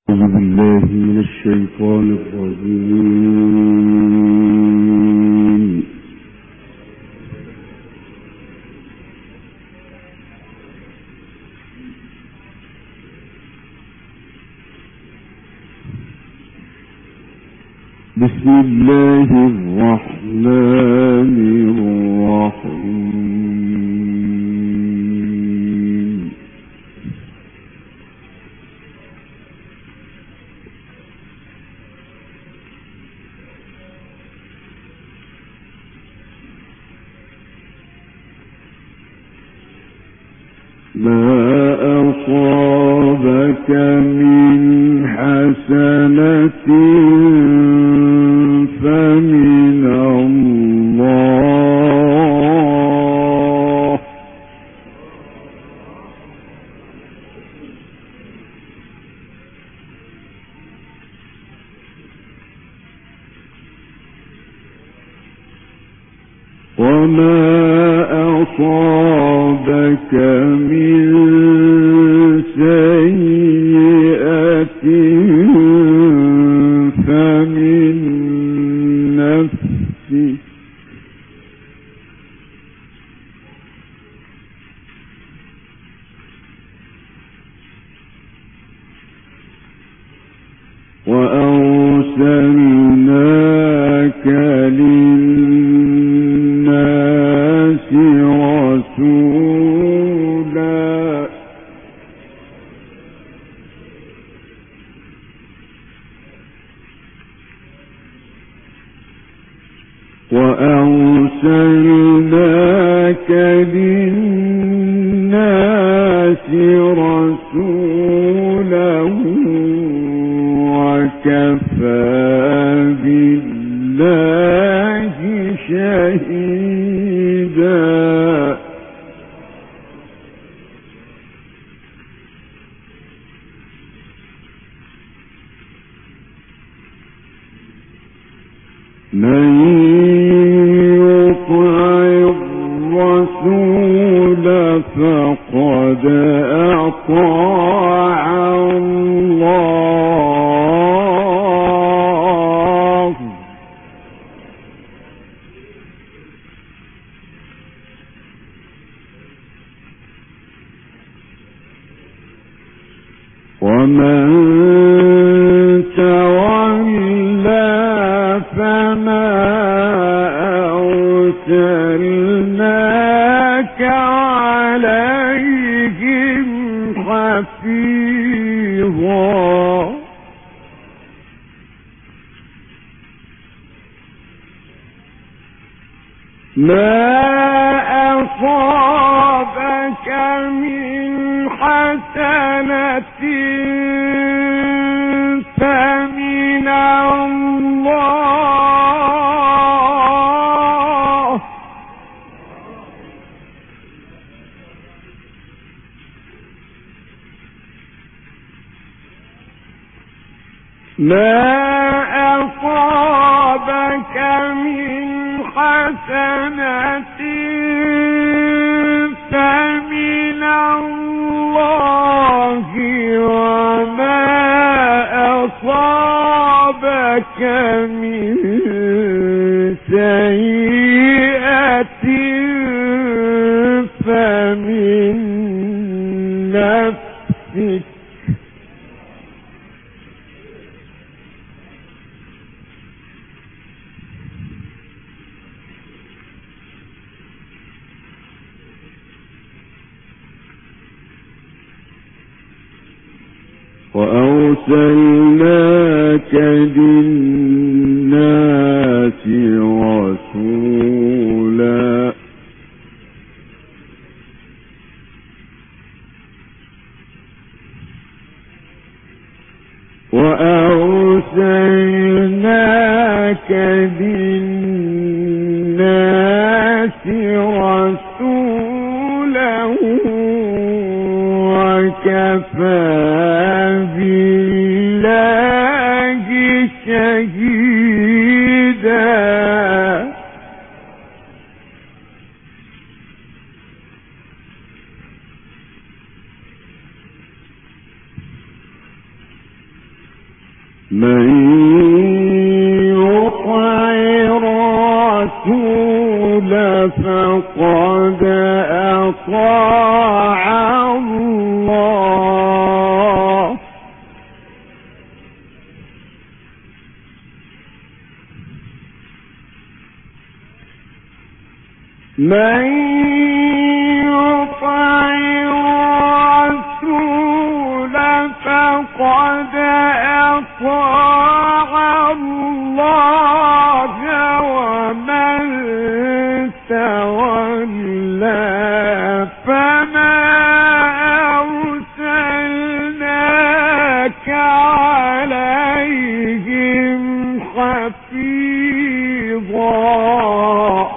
أعوذ بالله من الشيطان الرجيم. بسم الله الرحمن الرحيم. ما أصابك من حسنة فمن الله، وما أصابك من سيئة فمن نفسك، وأرسلناك للناس رسولا وكفى بالله شهيدا. من يطع الرسول فقد أطاع الله، ومن تولى فما أرسلناك عليهم حفيظا. ما أصابك من حسنة فمن الله، ما أصابك من حسنة فمن الله، وما أصابك من سيئة فمن نفسك، وأرسلناك للناس رسولا وأرسلناك للناس رسولا وكفى بالله شهيدا. من يطع الرسول فقد أطاع الله. من يطع الرسول فقد أطاع الله، ومن تولى فما أرسلناك عليهم حفيظا.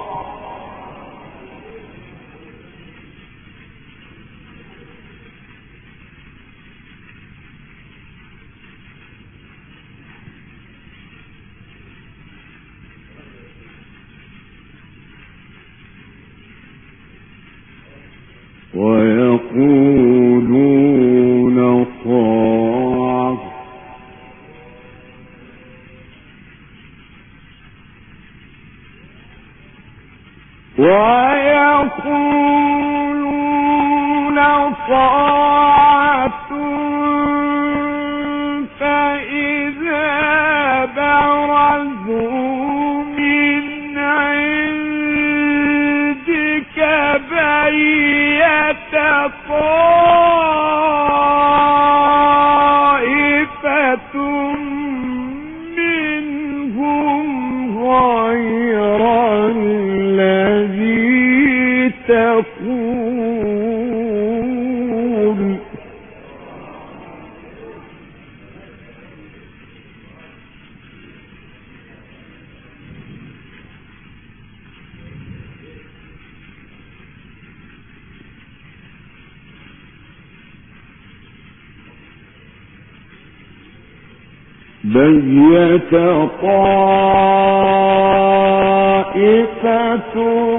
ويقولون طاعة فإذا برزوا من عندك بيت طائفة منهم غير الذي تقول. بيت طائفة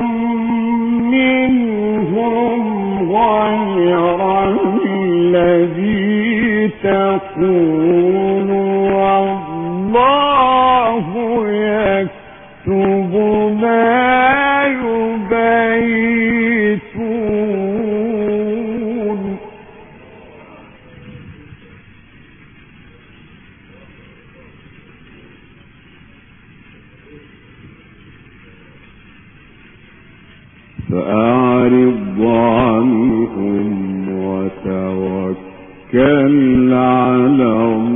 منهم غير الذي تقول، والله يكتب ما يبيتون. فأعرض عنهم وتوكل على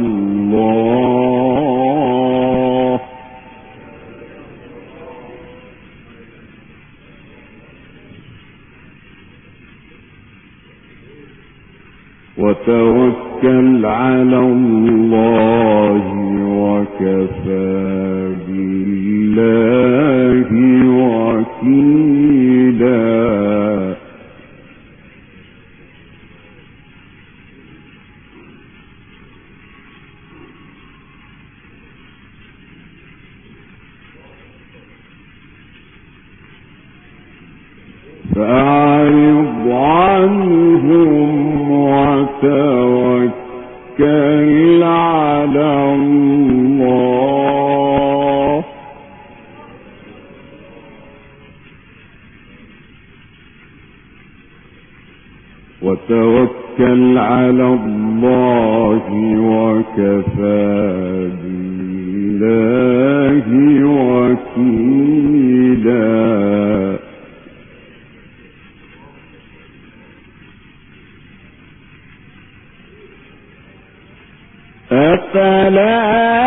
الله. وتوكل على الله وكفى بالله وكيلا. فأعرض عنهم وتوكل على الله. وتوكل على الله وكفى بالله وكيلا. أفلا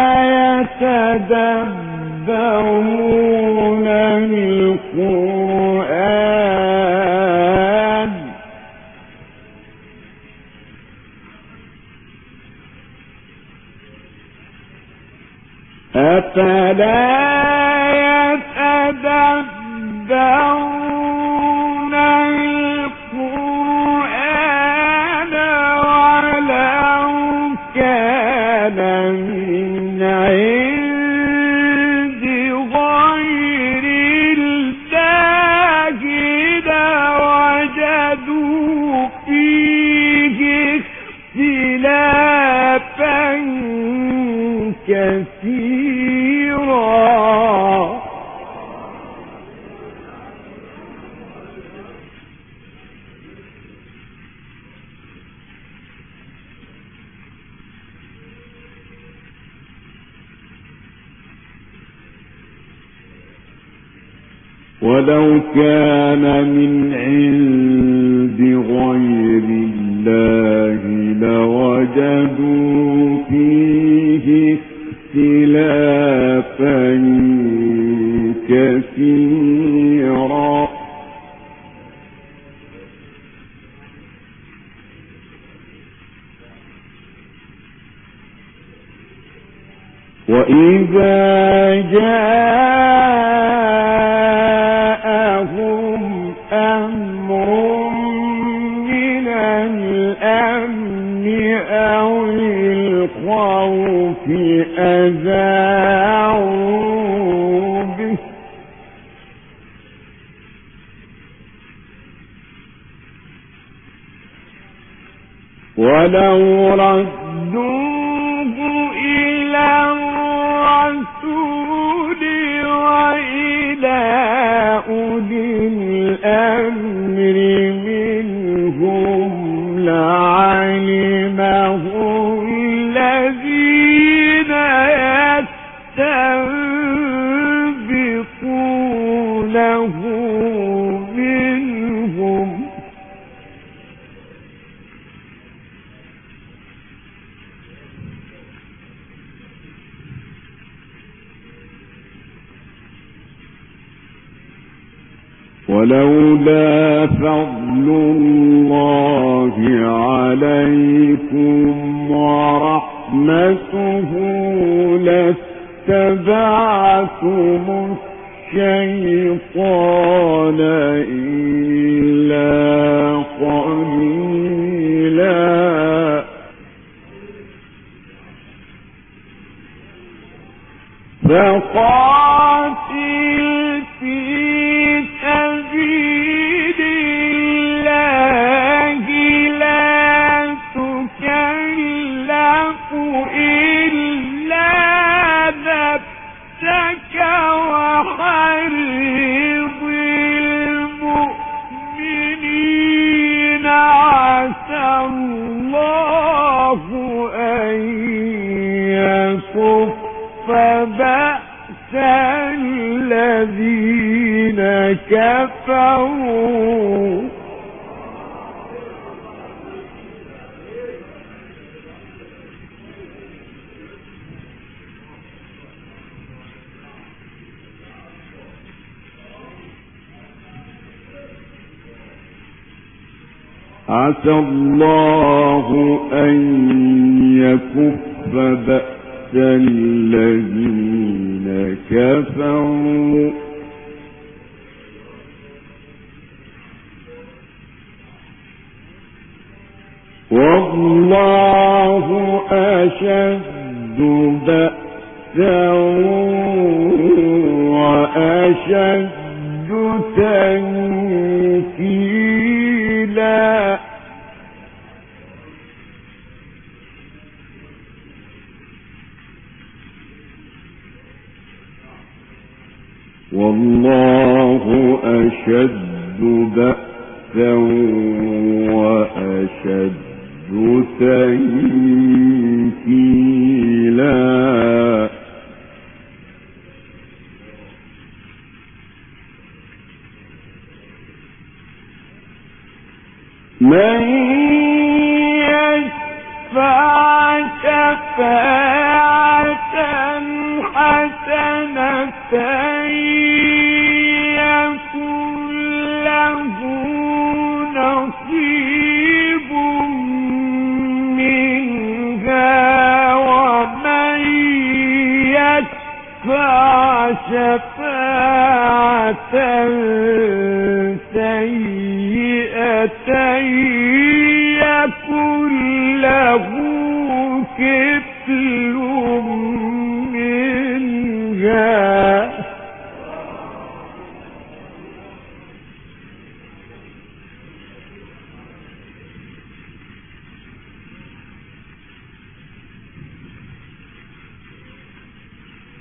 يتدبرون القرآن أفلا يتدبرون القرآن ولو كان من عند غير الله لوجدوا فيه اختلافا كثيرا. ولو كان من عند غير الله لوجدوا فيه اختلافا كثيرا. وإذا جاءهم أمر من الأمن أو الخوف أذاعوا به ولو ردوه إلى الرسول وإلى أولي الأمر منهم لعلمه الذين يستنبطونه منهم. ولولا فضل الله عليكم ورحمته لاتبعتم الشيطان إلا قليلا. فقاتل في سبيل الله لا تكلف إلا نفسك وحرض المؤمنين عسى الله أن يكف بأس الذين كفروا عسى الله أن يكف بأس الذين كفروا والله أشد بأسا وأشد تنكيلا. والله أشد بأسا وأشد تنكيلا. من يشفع شفاعة حسنة يكن له نصيب منها ومن يشفع شفاعة سيئة يكن له كفل منها.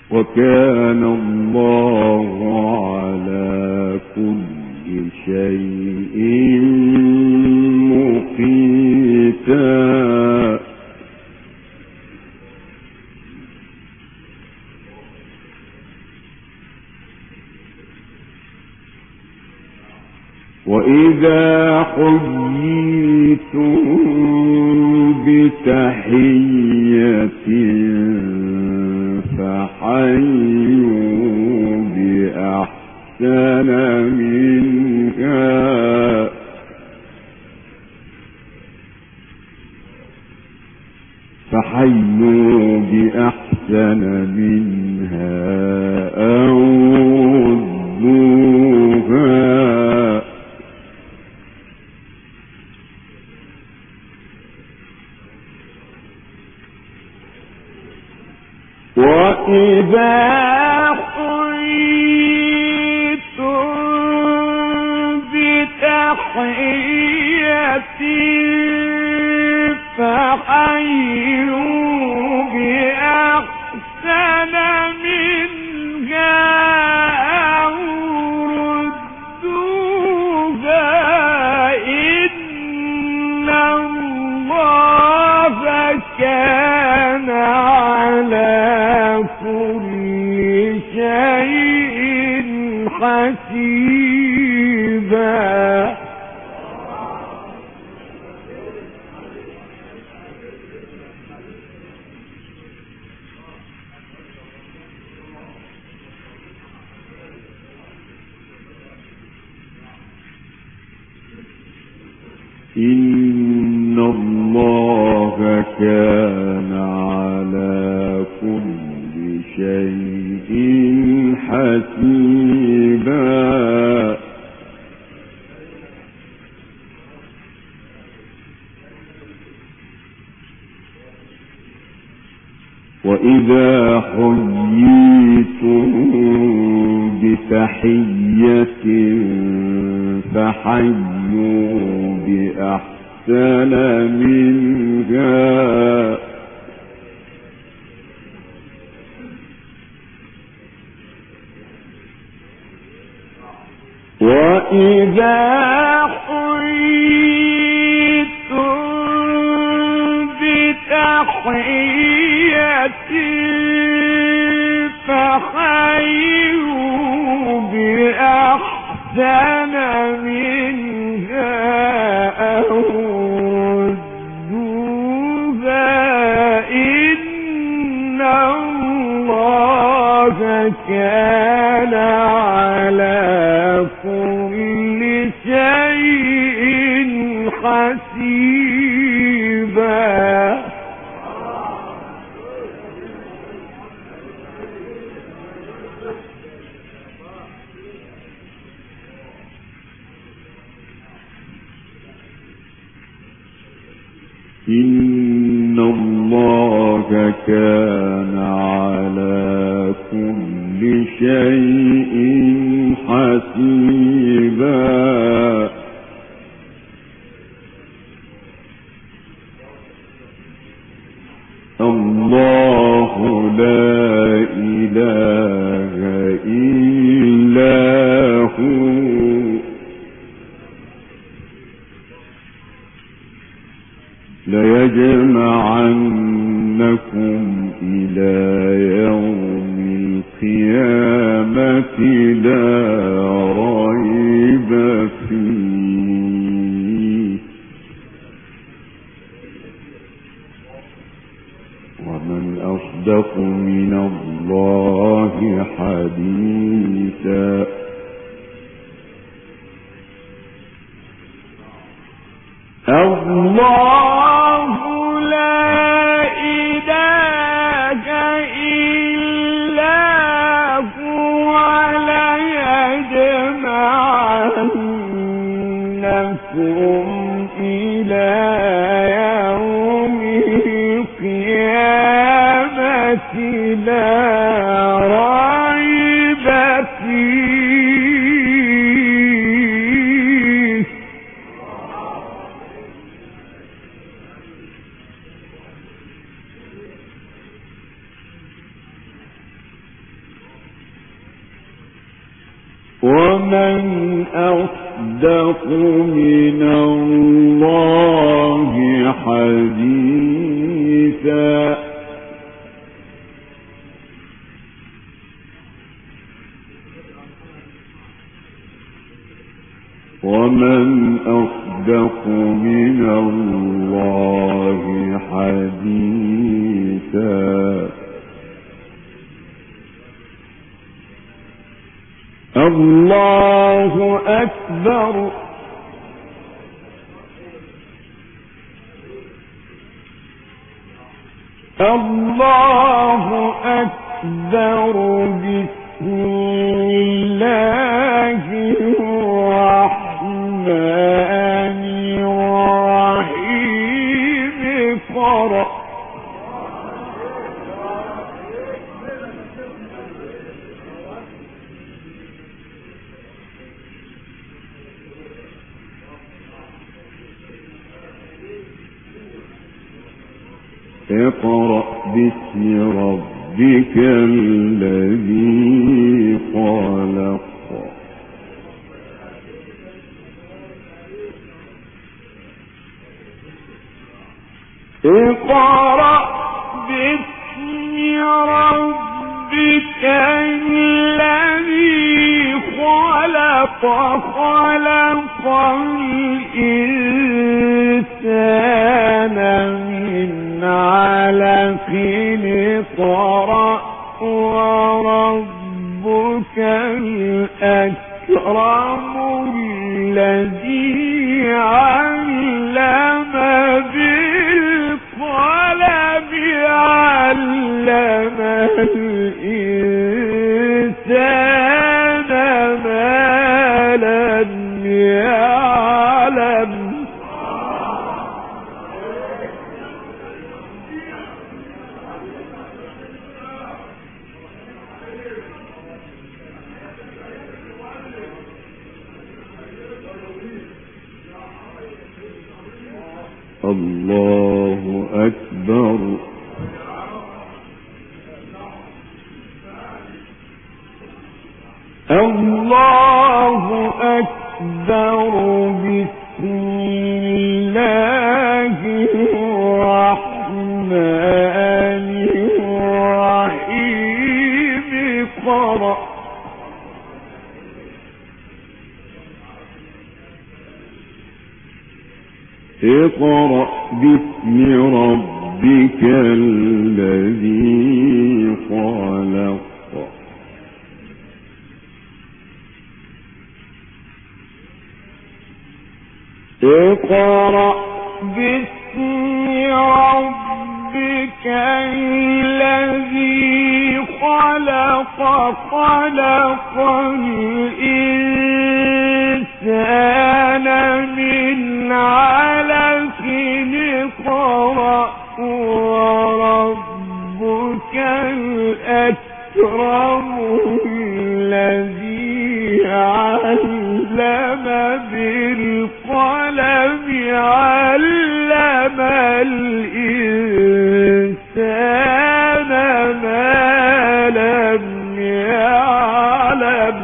وكان الله على كل شيء مقيتا. وإذا حييتم بتحية فحيوا بأحسن منها أو ردوها. وإذا حييتم بتحية فحيوا بأحسن منها أو ردوها إن الله كان على كل شيء حسيبا. إن الله كان على كل شيء حسيبا. وإذا حييتم بتحية فحيوا بأحسن منها وإذا حييتم بتحية فحيوا بأحسن منها أو ردوها إن الله كان على كل شيء حسيبا. إن الله كان على كل شيء حسيبا. الله لا إله إلا هو ليجمعنكم إلى يوم القيامة لا ريب فيه ومن أصدق من الله حديثا. الله لا إله إلا هو ليجمعنكم إلى يوم القيامة لا ريب فيه. ومن أصدق من الله حديثا ومن أصدق من الله حديثا الله أكبر الله أكبر بسم الله الرحمن الرحيم اقرأ اقرأ باسم ربك الذي خلق اقرأ باسم ربك الذي خلق خلق الإنسان من علق اقرأ وربك الأكرم الذي علم بالقلم علم الإنسان ما لم يعلم الله أكبر الله أكبر بسم الله الرحمن الرحيم اقرأ اقرأ باسم ربك الذي خلق اقرأ باسم ربك الذي خلق خلق الإنسان من علق اقرأ وربك الأكرم الذي علم بالقلم علم الإنسان ما لم يعلم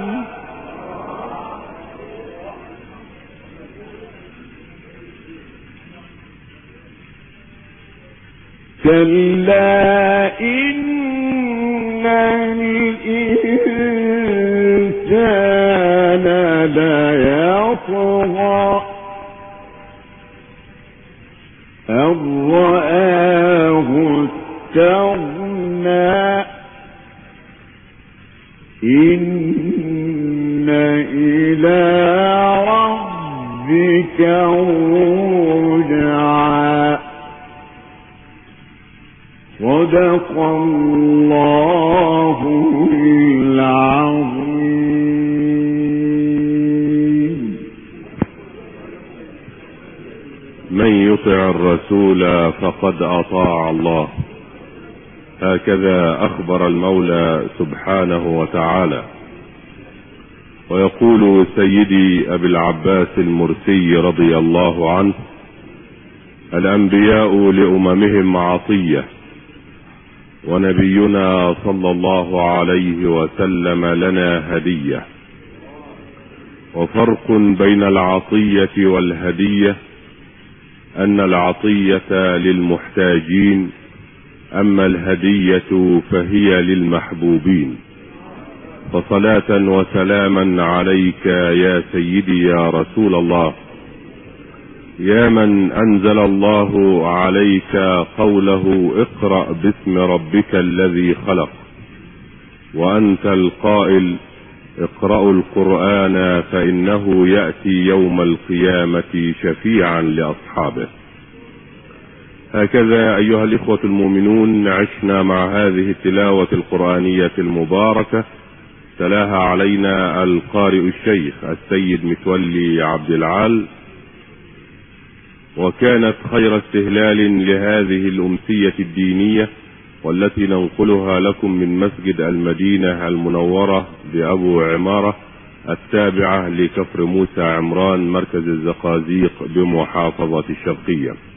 كلا إن الإنسان ليطغى أن رآه استغنى إن إلى ربك رجعا صدق الله العظيم. من يطع الرسول فقد أطاع الله، هكذا أخبر المولى سبحانه وتعالى. ويقول سيدي أبي العباس المرسي رضي الله عنه: الأنبياء لأممهم عطية، ونبينا صلى الله عليه وسلم لنا هدية. وفرق بين العطية والهدية أن العطية للمحتاجين، أما الهدية فهي للمحبوبين. فصلاة وسلاما عليك يا سيدي يا رسول الله، يا من أنزل الله عليك قوله اقرأ باسم ربك الذي خلق، وأنت القائل اقرأوا القرآن فإنه يأتي يوم القيامة شفيعا لأصحابه. هكذا أيها الإخوة المؤمنون عشنا مع هذه التلاوة القرآنية المباركة، تلاها علينا القارئ الشيخ السيد متولي عبد العال، وكانت خير استهلال لهذه الأمسية الدينية، والتي ننقلها لكم من مسجد المدينة المنورة بأبو عمارة التابعة لكفر موسى عمران مركز الزقازيق بمحافظة الشرقية.